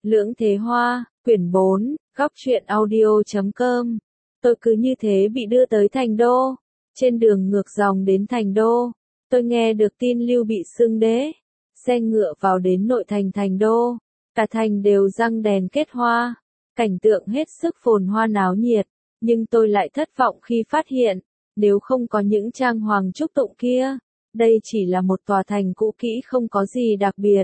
Lưỡng Thế Hoa, quyển 4, góc truyện audio.com. Tôi cứ như thế bị đưa tới Thành Đô. Trên đường ngược dòng đến Thành Đô, tôi nghe được tin Lưu bị xưng đế. Xe ngựa vào đến nội thành Thành Đô, cả thành đều răng đèn kết hoa, cảnh tượng hết sức phồn hoa náo nhiệt, nhưng tôi lại thất vọng khi phát hiện, nếu không có những trang hoàng trúc tụng kia, đây chỉ là một tòa thành cũ kỹ không có gì đặc biệt.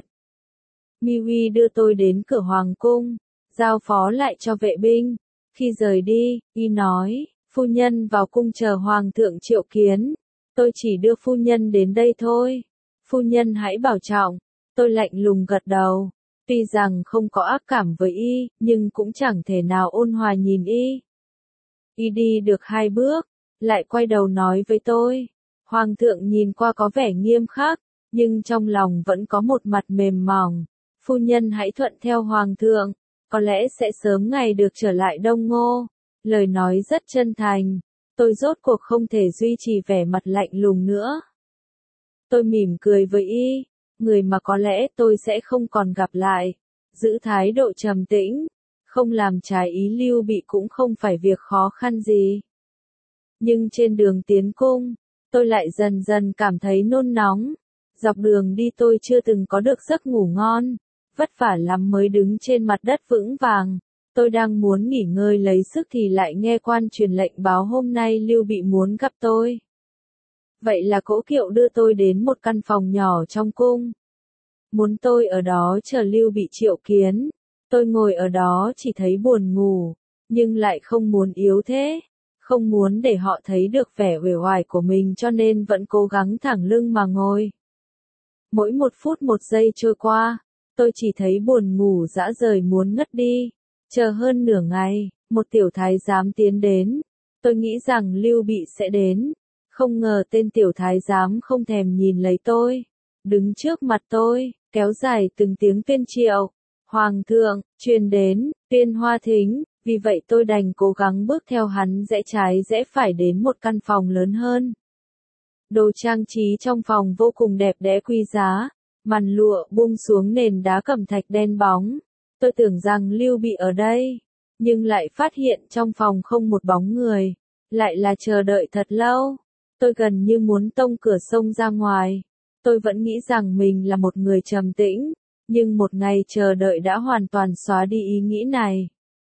Miwi đưa tôi đến cửa hoàng cung, giao phó lại cho vệ binh. Khi rời đi, y nói, phu nhân vào cung chờ hoàng thượng triệu kiến. Tôi chỉ đưa phu nhân đến đây thôi. Phu nhân hãy bảo trọng. Tôi lạnh lùng gật đầu. Tuy rằng không có ác cảm với y, nhưng cũng chẳng thể nào ôn hòa nhìn y. Y đi được 2 bước, lại quay đầu nói với tôi. Hoàng thượng nhìn qua có vẻ nghiêm khắc, nhưng trong lòng vẫn có một mặt mềm mỏng. Phu nhân hãy thuận theo hoàng thượng, có lẽ sẽ sớm ngày được trở lại Đông Ngô. Lời nói rất chân thành, tôi rốt cuộc không thể duy trì vẻ mặt lạnh lùng nữa. Tôi mỉm cười với y, người mà có lẽ tôi sẽ không còn gặp lại. Giữ thái độ trầm tĩnh, không làm trái ý Lưu Bị cũng không phải việc khó khăn gì. Nhưng trên đường tiến cung, tôi lại dần dần cảm thấy nôn nóng. Dọc đường đi tôi chưa từng có được giấc ngủ ngon, vất vả lắm mới đứng trên mặt đất vững vàng. Tôi đang muốn nghỉ ngơi lấy sức thì lại nghe quan truyền lệnh báo hôm nay Lưu Bị muốn gặp tôi. Vậy là Cỗ Kiệu đưa tôi đến một căn phòng nhỏ trong cung. Muốn tôi ở đó chờ Lưu Bị triệu kiến. Tôi ngồi ở đó chỉ thấy buồn ngủ, nhưng lại không muốn yếu thế. Không muốn để họ thấy được vẻ uể oải của mình cho nên vẫn cố gắng thẳng lưng mà ngồi. Mỗi 1 phút 1 giây trôi qua, tôi chỉ thấy buồn ngủ dã rời muốn ngất đi. Chờ hơn nửa ngày, một tiểu thái giám tiến đến. Tôi nghĩ rằng Lưu Bị sẽ đến. Không ngờ tên tiểu thái giám không thèm nhìn lấy tôi. Đứng trước mặt tôi, kéo dài từng tiếng tuyên triệu. Hoàng thượng, truyền đến, Tuyên Hoa Thính. Vì vậy tôi đành cố gắng bước theo hắn rẽ trái rẽ phải đến một căn phòng lớn hơn. Đồ trang trí trong phòng vô cùng đẹp đẽ quý giá. Màn lụa buông xuống nền đá cẩm thạch đen bóng. Tôi tưởng rằng Lưu Bị ở đây, nhưng lại phát hiện trong phòng không một bóng người. Lại là chờ đợi thật lâu. Tôi gần như muốn tông cửa xông ra ngoài. Tôi vẫn nghĩ rằng mình là một người trầm tĩnh, nhưng một ngày chờ đợi đã hoàn toàn xóa đi ý nghĩ này.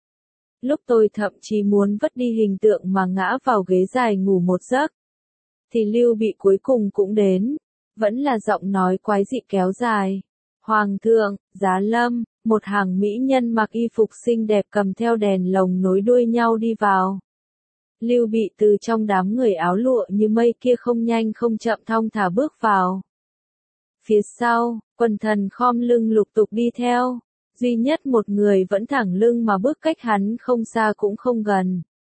Lúc tôi thậm chí muốn vứt đi hình tượng mà ngã vào ghế dài ngủ một giấc, thì Lưu Bị cuối cùng cũng đến. Vẫn là giọng nói quái dị kéo dài. Hoàng thượng, Giá Lâm, một hàng mỹ nhân mặc y phục xinh đẹp cầm theo đèn lồng nối đuôi nhau đi vào. Lưu Bị từ trong đám người áo lụa như mây kia không nhanh không chậm thong thả bước vào. Phía sau, quần thần khom lưng lục tục đi theo. Duy nhất một người vẫn thẳng lưng mà bước cách hắn không xa cũng không gần.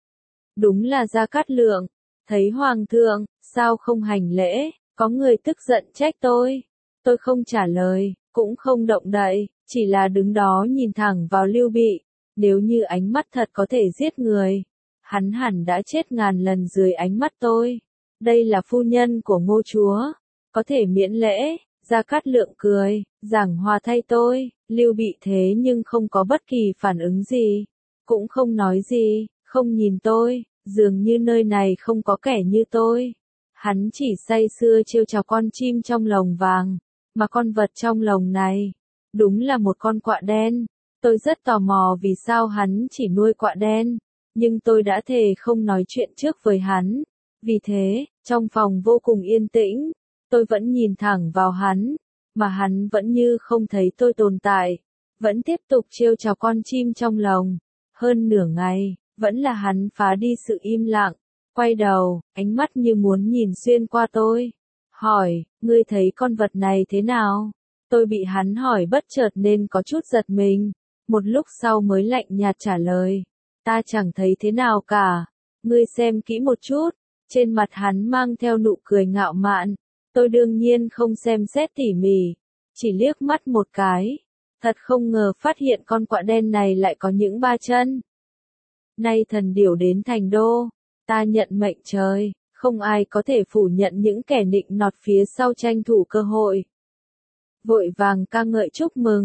Đúng là Gia Cát Lượng. Thấy hoàng thượng, sao không hành lễ? Có người tức giận trách tôi. Tôi không trả lời, cũng không động đậy, chỉ là đứng đó nhìn thẳng vào Lưu Bị. Nếu như ánh mắt thật có thể giết người, hắn hẳn đã chết ngàn lần dưới ánh mắt tôi. Đây là phu nhân của Ngô chúa, có thể miễn lễ. Gia Cát Lượng cười, giảng hòa thay tôi. Lưu Bị thế nhưng không có bất kỳ phản ứng gì, cũng không nói gì, không nhìn tôi, dường như nơi này không có kẻ như tôi. Hắn chỉ say sưa trêu chọc con chim trong lồng vàng, mà con vật trong lồng này, đúng là một con quạ đen. Tôi rất tò mò vì sao hắn chỉ nuôi quạ đen, nhưng tôi đã thề không nói chuyện trước với hắn. Vì thế, trong phòng vô cùng yên tĩnh, tôi vẫn nhìn thẳng vào hắn, mà hắn vẫn như không thấy tôi tồn tại, vẫn tiếp tục trêu chọc con chim trong lồng. Hơn nửa ngày, vẫn là hắn phá đi sự im lặng, quay đầu, ánh mắt như muốn nhìn xuyên qua tôi. Hỏi, ngươi thấy con vật này thế nào? Tôi bị hắn hỏi bất chợt nên có chút giật mình. Một lúc sau mới lạnh nhạt trả lời. Ta chẳng thấy thế nào cả. Ngươi xem kỹ một chút. Trên mặt hắn mang theo nụ cười ngạo mạn. Tôi đương nhiên không xem xét tỉ mỉ. Chỉ liếc mắt một cái. Thật không ngờ phát hiện con quạ đen này lại có những 3 chân. Nay thần điểu đến Thành Đô. Ta nhận mệnh trời. Không ai có thể phủ nhận những kẻ nịnh nọt phía sau tranh thủ cơ hội. Vội vàng ca ngợi chúc mừng.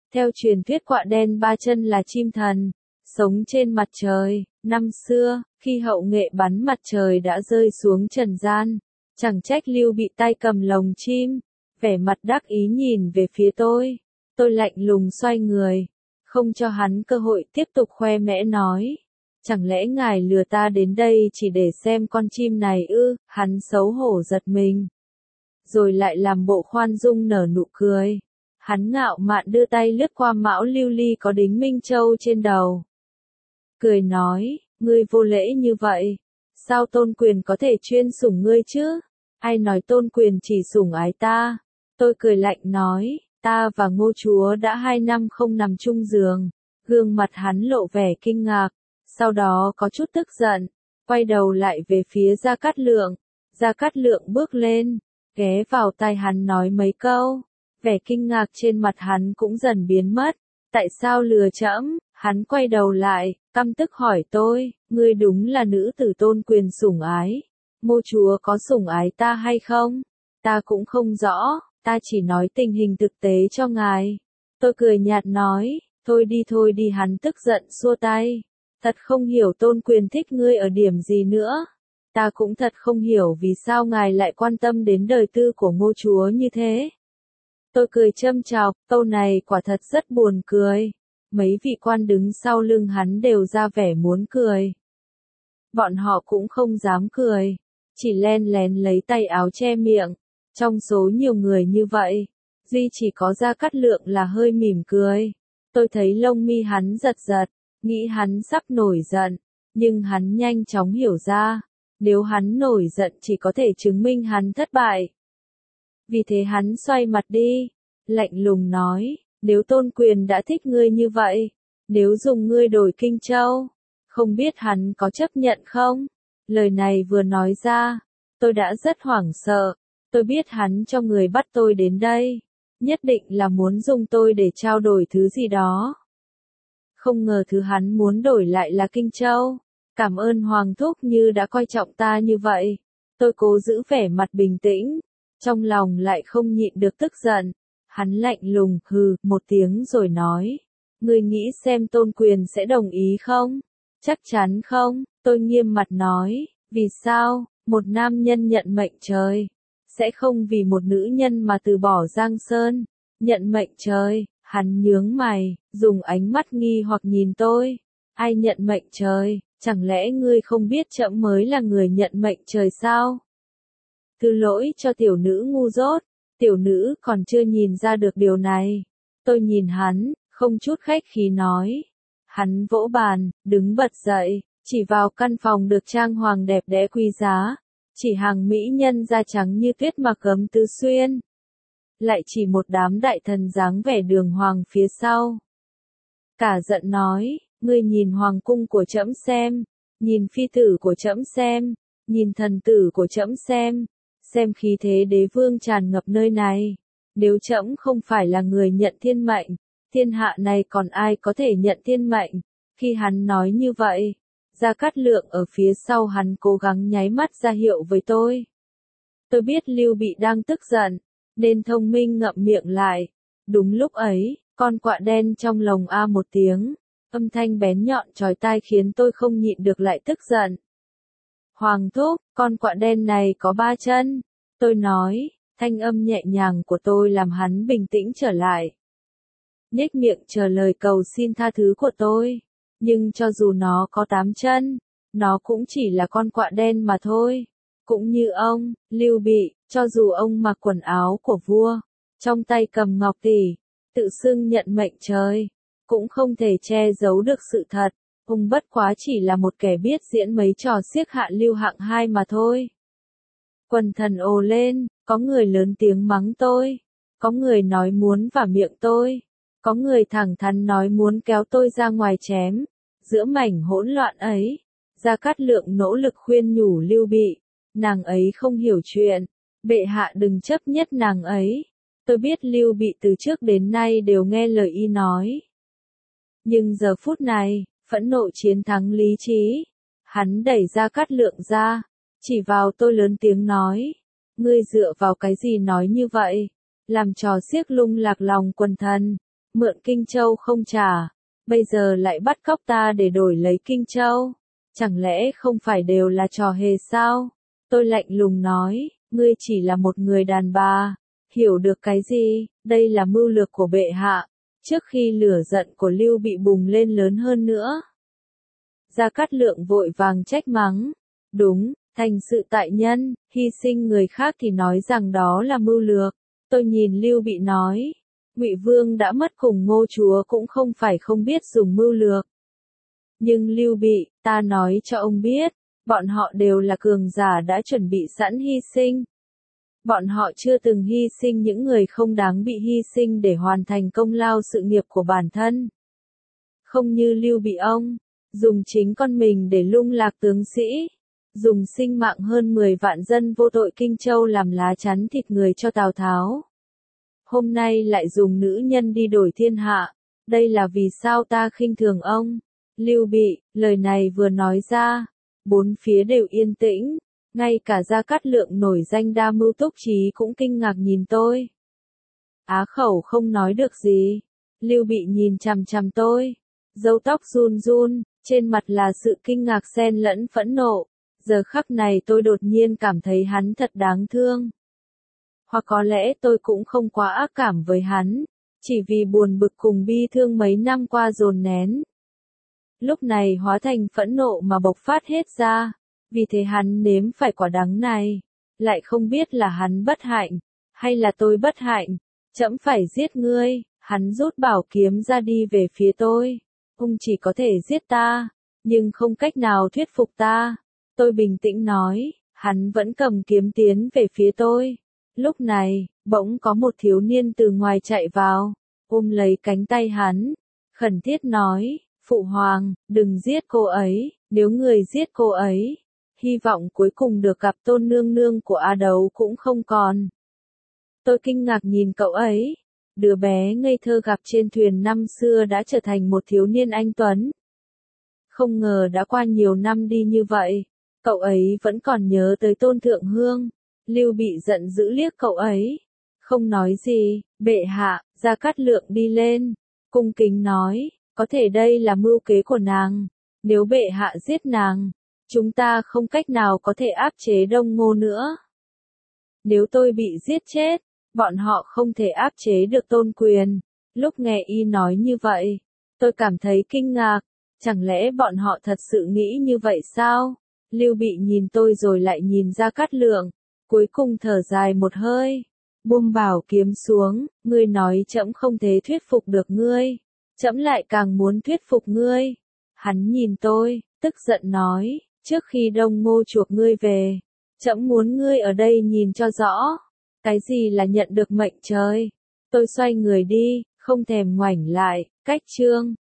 Theo truyền thuyết quạ đen ba chân là chim thần, sống trên mặt trời. Năm xưa, khi hậu nghệ bắn mặt trời đã rơi xuống trần gian, chẳng trách Lưu Bị tay cầm lồng chim, vẻ mặt đắc ý nhìn về phía tôi. Tôi lạnh lùng xoay người, không cho hắn cơ hội tiếp tục khoe mẽ nói. Chẳng lẽ ngài lừa ta đến đây chỉ để xem con chim này ư? Hắn xấu hổ giật mình. Rồi lại làm bộ khoan dung nở nụ cười. Hắn ngạo mạn đưa tay lướt qua mão lưu ly có đính minh châu trên đầu. Cười nói, ngươi vô lễ như vậy. Sao Tôn Quyền có thể chuyên sủng ngươi chứ? Ai nói Tôn Quyền chỉ sủng ái ta? Tôi cười lạnh nói, ta và Ngô Chúa đã 2 năm không nằm chung giường. Gương mặt hắn lộ vẻ kinh ngạc, sau đó có chút tức giận, quay đầu lại về phía Gia Cát Lượng. Gia Cát Lượng bước lên, ghé vào tai hắn nói mấy câu. Vẻ kinh ngạc trên mặt hắn cũng dần biến mất. Tại sao lừa trẫm? Hắn quay đầu lại, căm tức hỏi tôi, ngươi đúng là nữ tử Tôn Quyền sủng ái. Ngô Chúa có sủng ái ta hay không? Ta cũng không rõ, ta chỉ nói tình hình thực tế cho ngài. Tôi cười nhạt nói, thôi đi hắn tức giận xua tay. Thật không hiểu Tôn Quyền thích ngươi ở điểm gì nữa. Ta cũng thật không hiểu vì sao ngài lại quan tâm đến đời tư của Ngô Chúa như thế. Tôi cười châm chọc, câu này quả thật rất buồn cười. Mấy vị quan đứng sau lưng hắn đều ra vẻ muốn cười. Bọn họ cũng không dám cười, chỉ len lén lấy tay áo che miệng. Trong số nhiều người như vậy, duy chỉ có Gia Cát Lượng là hơi mỉm cười. Tôi thấy lông mi hắn giật giật, nghĩ hắn sắp nổi giận, nhưng hắn nhanh chóng hiểu ra, nếu hắn nổi giận chỉ có thể chứng minh hắn thất bại. Vì thế hắn xoay mặt đi, lạnh lùng nói, nếu Tôn Quyền đã thích ngươi như vậy, nếu dùng ngươi đổi Kinh Châu, không biết hắn có chấp nhận không? Lời này vừa nói ra, tôi đã rất hoảng sợ, tôi biết hắn cho người bắt tôi đến đây, nhất định là muốn dùng tôi để trao đổi thứ gì đó. Không ngờ thứ hắn muốn đổi lại là Kinh Châu. Cảm ơn Hoàng Thúc như đã coi trọng ta như vậy. Tôi cố giữ vẻ mặt bình tĩnh, trong lòng lại không nhịn được tức giận. Hắn lạnh lùng hừ một tiếng rồi nói, ngươi nghĩ xem Tôn Quyền sẽ đồng ý không? Chắc chắn không? Tôi nghiêm mặt nói, vì sao? Một nam nhân nhận mệnh trời, sẽ không vì một nữ nhân mà từ bỏ Giang Sơn. Nhận mệnh trời, hắn nhướng mày, dùng ánh mắt nghi hoặc nhìn tôi. Ai nhận mệnh trời? Chẳng lẽ ngươi không biết trẫm mới là người nhận mệnh trời sao? Thứ lỗi cho tiểu nữ ngu dốt, tiểu nữ còn chưa nhìn ra được điều này. Tôi nhìn hắn, không chút khách khí nói. Hắn vỗ bàn, đứng bật dậy, chỉ vào căn phòng được trang hoàng đẹp đẽ quý giá, chỉ hàng mỹ nhân da trắng như tuyết mặc gấm tứ xuyên. Lại chỉ một đám đại thần dáng vẻ đường hoàng phía sau. Cả giận nói, ngươi nhìn hoàng cung của trẫm xem, nhìn phi tử của trẫm xem, nhìn thần tử của trẫm xem khí thế đế vương tràn ngập nơi này. Nếu trẫm không phải là người nhận thiên mệnh, thiên hạ này còn ai có thể nhận thiên mệnh? Khi hắn nói như vậy, Gia Cát Lượng ở phía sau hắn cố gắng nháy mắt ra hiệu với tôi. Tôi biết Lưu Bị đang tức giận, nên thông minh ngậm miệng lại. Đúng lúc ấy, con quạ đen trong lồng a một tiếng, âm thanh bén nhọn chói tai khiến tôi không nhịn được lại tức giận. Hoàng Thúc, con quạ đen này có 3 chân. Tôi nói, thanh âm nhẹ nhàng của tôi làm hắn bình tĩnh trở lại. Nhếch miệng chờ lời cầu xin tha thứ của tôi. Nhưng cho dù nó có 8 chân, nó cũng chỉ là con quạ đen mà thôi. Cũng như ông, Lưu Bị, cho dù ông mặc quần áo của vua, trong tay cầm ngọc tỷ, tự xưng nhận mệnh trời, cũng không thể che giấu được sự thật. Ông bất quá chỉ là một kẻ biết diễn mấy trò xiếc hạ lưu hạng 2 mà thôi. Quần thần ồ lên, có người lớn tiếng mắng tôi, có người nói muốn vả miệng tôi, có người thẳng thắn nói muốn kéo tôi ra ngoài chém. Giữa mảnh hỗn loạn ấy, Gia Cát Lượng nỗ lực khuyên nhủ Lưu Bị, nàng ấy không hiểu chuyện, bệ hạ đừng chấp nhất nàng ấy. Tôi biết Lưu Bị từ trước đến nay đều nghe lời y nói. Nhưng giờ phút này, phẫn nộ chiến thắng lý trí. Hắn đẩy Gia Cát Lượng ra, chỉ vào tôi lớn tiếng nói, ngươi dựa vào cái gì nói như vậy, làm trò xiếc lung lạc lòng quần thần. mượn Kinh Châu không trả, bây giờ lại bắt cóc ta để đổi lấy Kinh Châu. Chẳng lẽ không phải đều là trò hề sao? Tôi lạnh lùng nói, ngươi chỉ là một người đàn bà, hiểu được cái gì, đây là mưu lược của bệ hạ. Trước khi lửa giận của Lưu Bị bùng lên lớn hơn nữa, Gia Cát Lượng vội vàng trách mắng, đúng, thành sự tại nhân, hy sinh người khác thì nói rằng đó là mưu lược. Tôi nhìn Lưu Bị nói, Ngụy Vương đã mất cùng Ngô chúa cũng không phải không biết dùng mưu lược. Nhưng Lưu Bị, ta nói cho ông biết, bọn họ đều là cường giả đã chuẩn bị sẵn hy sinh. Bọn họ chưa từng hy sinh những người không đáng bị hy sinh để hoàn thành công lao sự nghiệp của bản thân. Không như Lưu Bị ông, dùng chính con mình để lung lạc tướng sĩ, dùng sinh mạng hơn 10 vạn dân vô tội Kinh Châu làm lá chắn thịt người cho Tào Tháo. Hôm nay lại dùng nữ nhân đi đổi thiên hạ, đây là vì sao ta khinh thường ông. Lưu Bị, lời này vừa nói ra, bốn phía đều yên tĩnh, ngay cả Gia Cát Lượng nổi danh đa mưu túc trí cũng kinh ngạc nhìn tôi. Á khẩu không nói được gì, Lưu Bị nhìn chằm chằm tôi, râu tóc run run, trên mặt là sự kinh ngạc xen lẫn phẫn nộ. Giờ khắc này tôi đột nhiên cảm thấy hắn thật đáng thương. Hoặc có lẽ tôi cũng không quá ác cảm với hắn, chỉ vì buồn bực cùng bi thương mấy năm qua dồn nén. Lúc này hóa thành phẫn nộ mà bộc phát hết ra, vì thế hắn nếm phải quả đắng này, lại không biết là hắn bất hạnh, hay là tôi bất hạnh, trẫm phải giết ngươi, hắn rút bảo kiếm ra đi về phía tôi, ông chỉ có thể giết ta, nhưng không cách nào thuyết phục ta, tôi bình tĩnh nói, hắn vẫn cầm kiếm tiến về phía tôi. Lúc này, bỗng có một thiếu niên từ ngoài chạy vào, ôm lấy cánh tay hắn, khẩn thiết nói, Phụ Hoàng, đừng giết cô ấy, nếu người giết cô ấy, hy vọng cuối cùng được gặp Tôn nương nương của A Đấu cũng không còn. Tôi kinh ngạc nhìn cậu ấy, đứa bé ngây thơ gặp trên thuyền năm xưa đã trở thành một thiếu niên anh tuấn. Không ngờ đã qua nhiều năm đi như vậy, cậu ấy vẫn còn nhớ tới Tôn Thượng Hương. Lưu Bị giận dữ liếc cậu ấy, không nói gì, bệ hạ, Gia Cát Lượng đi lên, cung kính nói, có thể đây là mưu kế của nàng, nếu bệ hạ giết nàng, chúng ta không cách nào có thể áp chế Đông Ngô nữa. Nếu tôi bị giết chết, bọn họ không thể áp chế được Tôn Quyền. Lúc nghe y nói như vậy, tôi cảm thấy kinh ngạc, chẳng lẽ bọn họ thật sự nghĩ như vậy sao? Lưu Bị nhìn tôi rồi lại nhìn Gia Cát Lượng, cuối cùng thở dài một hơi, buông bảo kiếm xuống, ngươi nói trẫm không thể thuyết phục được ngươi, trẫm lại càng muốn thuyết phục ngươi. Hắn nhìn tôi, tức giận nói, trước khi Đông Ngô chuộc ngươi về, trẫm muốn ngươi ở đây nhìn cho rõ, cái gì là nhận được mệnh trời. Tôi xoay người đi, không thèm ngoảnh lại, cách chương.